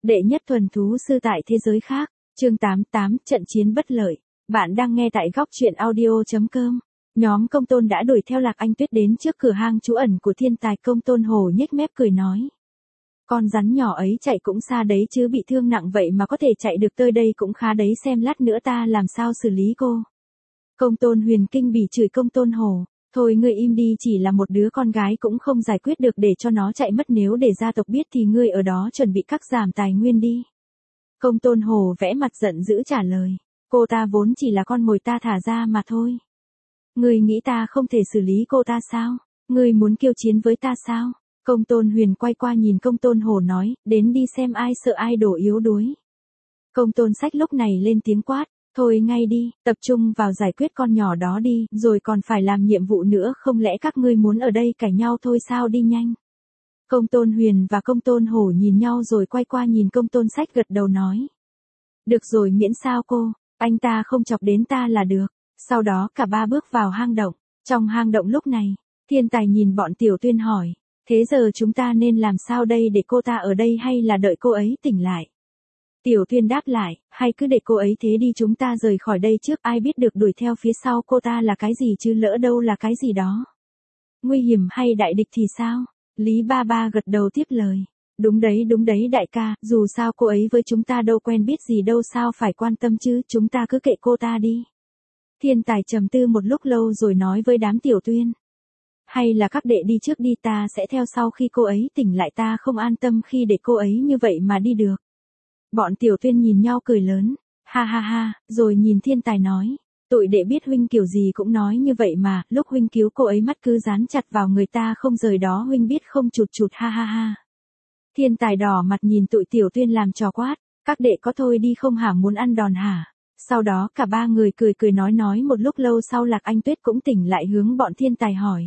Đệ nhất thuần thú sư tại thế giới khác, chương 88, trận chiến bất lợi. Bạn đang nghe tại góc truyện audio.com. Nhóm Công Tôn đã đuổi theo Lạc Anh Tuyết đến trước cửa hang trú ẩn của thiên tài. Công Tôn Hổ nhếch mép cười nói. Con rắn nhỏ ấy chạy cũng xa đấy chứ, bị thương nặng vậy mà có thể chạy được tới đây cũng khá đấy, xem lát nữa ta làm sao xử lý cô. Công Tôn Huyền kinh bỉ chửi Công Tôn Hổ. Thôi ngươi im đi, chỉ là một đứa con gái cũng không giải quyết được, để cho nó chạy mất, nếu để gia tộc biết thì ngươi ở đó chuẩn bị cắt giảm tài nguyên đi. Công Tôn Hổ vẽ mặt giận dữ trả lời. Cô ta vốn chỉ là con mồi ta thả ra mà thôi. Ngươi nghĩ ta không thể xử lý cô ta sao? Ngươi muốn kiêu chiến với ta sao? Công Tôn Huyền quay qua nhìn Công Tôn Hổ nói, đến đi xem ai sợ ai đổ yếu đuối. Công Tôn Sách lúc này lên tiếng quát. Thôi ngay đi, tập trung vào giải quyết con nhỏ đó đi, rồi còn phải làm nhiệm vụ nữa, không lẽ các ngươi muốn ở đây cãi nhau thôi sao, đi nhanh. Công Tôn Huyền và Công Tôn Hổ nhìn nhau rồi quay qua nhìn Công Tôn Sách gật đầu nói. Được rồi, miễn sao cô, anh ta không chọc đến ta là được. Sau đó cả ba bước vào hang động. Trong hang động lúc này, thiên tài nhìn bọn Tiểu Tuyên hỏi, thế giờ chúng ta nên làm sao đây, để cô ta ở đây hay là đợi cô ấy tỉnh lại? Tiểu Tuyên đáp lại, hay cứ để cô ấy thế đi, chúng ta rời khỏi đây trước, ai biết được đuổi theo phía sau cô ta là cái gì chứ, lỡ đâu là cái gì đó. Nguy hiểm hay đại địch thì sao? Lý Ba Ba gật đầu tiếp lời. Đúng đấy đại ca, dù sao cô ấy với chúng ta đâu quen biết gì đâu, sao phải quan tâm chứ, chúng ta cứ kệ cô ta đi. Thiên tài trầm tư một lúc lâu rồi nói với đám Tiểu Tuyên. Hay là các đệ đi trước đi, ta sẽ theo sau, khi cô ấy tỉnh lại ta không an tâm khi để cô ấy như vậy mà đi được. Bọn Tiểu Tuyên nhìn nhau cười lớn, ha ha ha, rồi nhìn thiên tài nói, tụi đệ biết huynh kiểu gì cũng nói như vậy mà, lúc huynh cứu cô ấy mắt cứ dán chặt vào người ta không rời đó, huynh biết không, chụt chụt, ha ha ha. Thiên tài đỏ mặt nhìn tụi Tiểu Tuyên làm trò quát, các đệ có thôi đi không hả, muốn ăn đòn hả? Sau đó cả ba người cười nói một lúc lâu sau Lạc Anh Tuyết cũng tỉnh lại, hướng bọn thiên tài hỏi.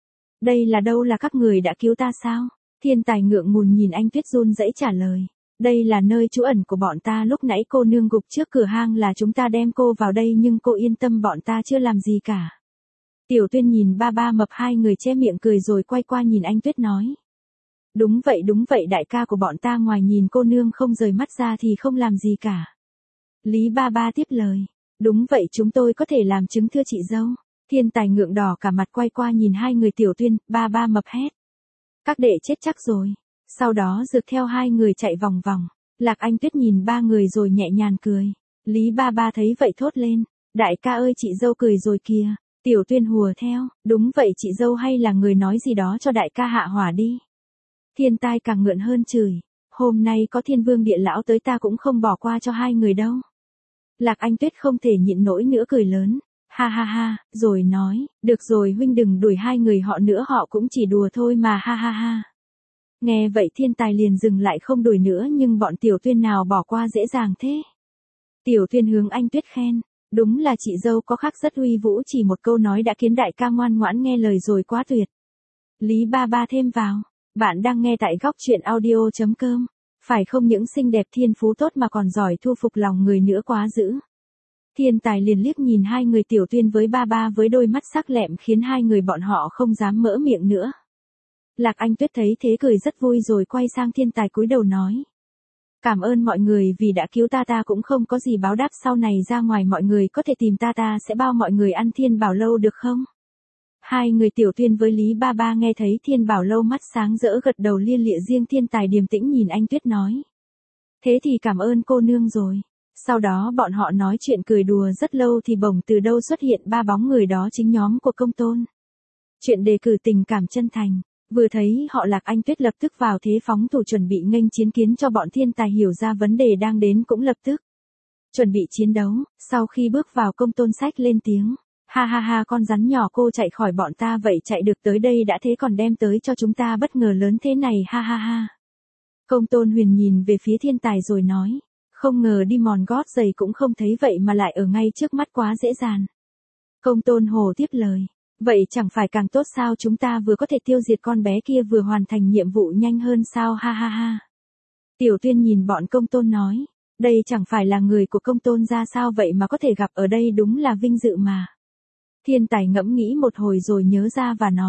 Đây là đâu, là các người đã cứu ta sao? Thiên tài ngượng ngùng nhìn Anh Tuyết run rẩy trả lời. Đây là nơi trú ẩn của bọn ta, lúc nãy cô nương gục trước cửa hang là chúng ta đem cô vào đây, nhưng cô yên tâm, bọn ta chưa làm gì cả. Tiểu Tuyên nhìn Ba Ba Mập, hai người che miệng cười rồi quay qua nhìn Anh Tuyết nói. Đúng vậy đại ca của bọn ta, ngoài nhìn cô nương không rời mắt ra thì không làm gì cả. Lý Ba Ba tiếp lời. Đúng vậy, chúng tôi có thể làm chứng thưa chị dâu. Thiên tài ngượng đỏ cả mặt quay qua nhìn hai người Tiểu Tuyên. Ba Ba Mập hét. Các đệ chết chắc rồi. Sau đó rượt theo hai người chạy vòng vòng. Lạc Anh Tuyết nhìn ba người rồi nhẹ nhàng cười. Lý Ba Ba thấy vậy thốt lên. Đại ca ơi, chị dâu cười rồi kìa. Tiểu Tuyên hùa theo. Đúng vậy chị dâu, hay là người nói gì đó cho đại ca hạ hỏa đi. Thiên tai càng ngượng hơn chửi. Hôm nay có Thiên Vương Địa Lão tới ta cũng không bỏ qua cho hai người đâu. Lạc Anh Tuyết không thể nhịn nổi nữa cười lớn. Ha ha ha, rồi nói, được rồi huynh đừng đuổi hai người họ nữa, họ cũng chỉ đùa thôi mà, ha ha ha. Nghe vậy thiên tài liền dừng lại không đuổi nữa, nhưng bọn Tiểu Tuyên nào bỏ qua dễ dàng thế. Tiểu Tuyên hướng Anh Tuyết khen. Đúng là chị dâu có khác, rất uy vũ, chỉ một câu nói đã khiến đại ca ngoan ngoãn nghe lời rồi, quá tuyệt. Lý Ba Ba thêm vào. Bạn đang nghe tại góc truyện audio.com. Phải không những xinh đẹp thiên phú tốt mà còn giỏi thu phục lòng người nữa, quá dữ. Thiên tài liền liếc nhìn hai người Tiểu Tuyên với Ba Ba với đôi mắt sắc lẹm, khiến hai người bọn họ không dám mở miệng nữa. Lạc Anh Tuyết thấy thế cười rất vui rồi quay sang thiên tài cúi đầu nói. Cảm ơn mọi người vì đã cứu ta, ta cũng không có gì báo đáp, sau này ra ngoài mọi người có thể tìm ta, ta sẽ bao mọi người ăn Thiên Bảo Lâu được không? Hai người Tiểu Tuyên với Lý Ba Ba nghe thấy Thiên Bảo Lâu mắt sáng rỡ gật đầu lia lịa, riêng thiên tài điềm tĩnh nhìn Anh Tuyết nói. Thế thì cảm ơn cô nương rồi. Sau đó bọn họ nói chuyện cười đùa rất lâu thì bỗng từ đâu xuất hiện ba bóng người, đó chính nhóm của Công Tôn. Chuyện đề cử tình cảm chân thành. Vừa thấy họ Lạc Anh Tuyết lập tức vào thế phóng thủ chuẩn bị nghênh chiến, kiến cho bọn thiên tài hiểu ra vấn đề đang đến cũng lập tức chuẩn bị chiến đấu. Sau khi bước vào, Công Tôn Sách lên tiếng. Ha ha ha, con rắn nhỏ, cô chạy khỏi bọn ta vậy, chạy được tới đây đã thế còn đem tới cho chúng ta bất ngờ lớn thế này, ha ha ha. Công Tôn Huyền nhìn về phía thiên tài rồi nói. Không ngờ đi mòn gót giày cũng không thấy vậy mà lại ở ngay trước mắt, quá dễ dàng. Công Tôn Hồ tiếp lời. Vậy chẳng phải càng tốt sao, chúng ta vừa có thể tiêu diệt con bé kia vừa hoàn thành nhiệm vụ nhanh hơn sao, ha ha ha. Tiểu Tuyên nhìn bọn Công Tôn nói. Đây chẳng phải là người của Công Tôn ra sao, vậy mà có thể gặp ở đây đúng là vinh dự mà. Thiên tài ngẫm nghĩ một hồi rồi nhớ ra và nói.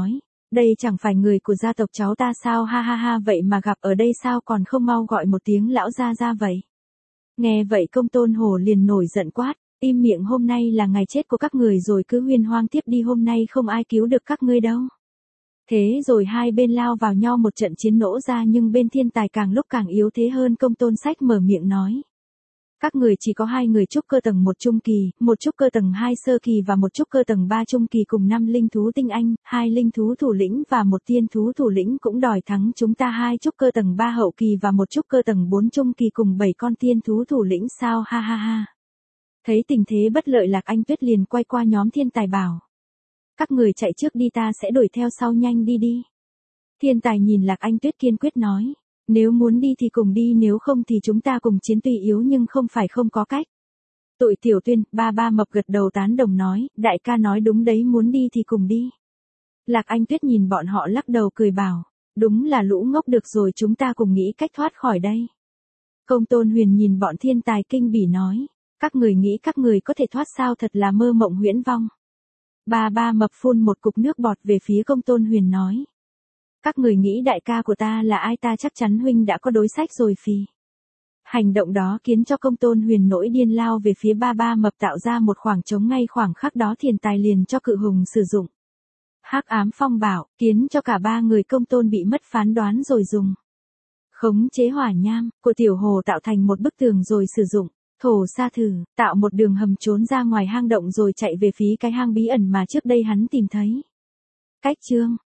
Đây chẳng phải người của gia tộc cháu ta sao, ha ha ha, vậy mà gặp ở đây sao còn không mau gọi một tiếng lão gia ra vậy. Nghe vậy Công Tôn Hổ liền nổi giận quát, im miệng, hôm nay là ngày chết của các người rồi, cứ huyên hoang tiếp đi, hôm nay không ai cứu được các ngươi đâu. Thế rồi hai bên lao vào nhau, một trận chiến nổ ra, nhưng bên thiên tài càng lúc càng yếu thế hơn. Công Tôn Sách mở miệng nói. Các người chỉ có 2 người trúc cơ tầng 1 trung kỳ, một trúc cơ tầng 2 sơ kỳ và một trúc cơ tầng 3 trung kỳ cùng 5 linh thú tinh anh, 2 linh thú thủ lĩnh và một tiên thú thủ lĩnh cũng đòi thắng chúng ta, 2 trúc cơ tầng 3 hậu kỳ và một trúc cơ tầng 4 trung kỳ cùng 7 con tiên thú thủ lĩnh sao, ha ha ha. Thấy tình thế bất lợi, Lạc Anh Tuyết liền quay qua nhóm thiên tài bảo. Các người chạy trước đi, ta sẽ đuổi theo sau, nhanh đi đi. Thiên tài nhìn Lạc Anh Tuyết kiên quyết nói. Nếu muốn đi thì cùng đi, nếu không thì chúng ta cùng chiến, tuy yếu nhưng không phải không có cách. Tụi Tiểu Tuyên, ba mập gật đầu tán đồng nói, đại ca nói đúng đấy, muốn đi thì cùng đi. Lạc Anh Tuyết nhìn bọn họ lắc đầu cười bảo, đúng là lũ ngốc, được rồi, chúng ta cùng nghĩ cách thoát khỏi đây. Công Tôn Huyền nhìn bọn thiên tài kinh bỉ nói, các người nghĩ các người có thể thoát sao, thật là mơ mộng huyễn vong. Ba mập phun một cục nước bọt về phía Công Tôn Huyền nói. Các người nghĩ đại ca của ta là ai, ta chắc chắn huynh đã có đối sách rồi phì. Hành động đó khiến cho Công Tôn Huyền nổi điên, lao về phía ba mập, tạo ra một khoảng trống. Ngay khoảng khắc đó thiên tài liền cho cự hùng sử dụng Hắc Ám Phong Bảo, khiến cho cả 3 người Công Tôn bị mất phán đoán, rồi dùng khống chế hỏa nham của Tiểu Hồ tạo thành một bức tường, rồi sử dụng thổ sa thử tạo một đường hầm trốn ra ngoài hang động, rồi chạy về phía cái hang bí ẩn mà trước đây hắn tìm thấy. Cách chương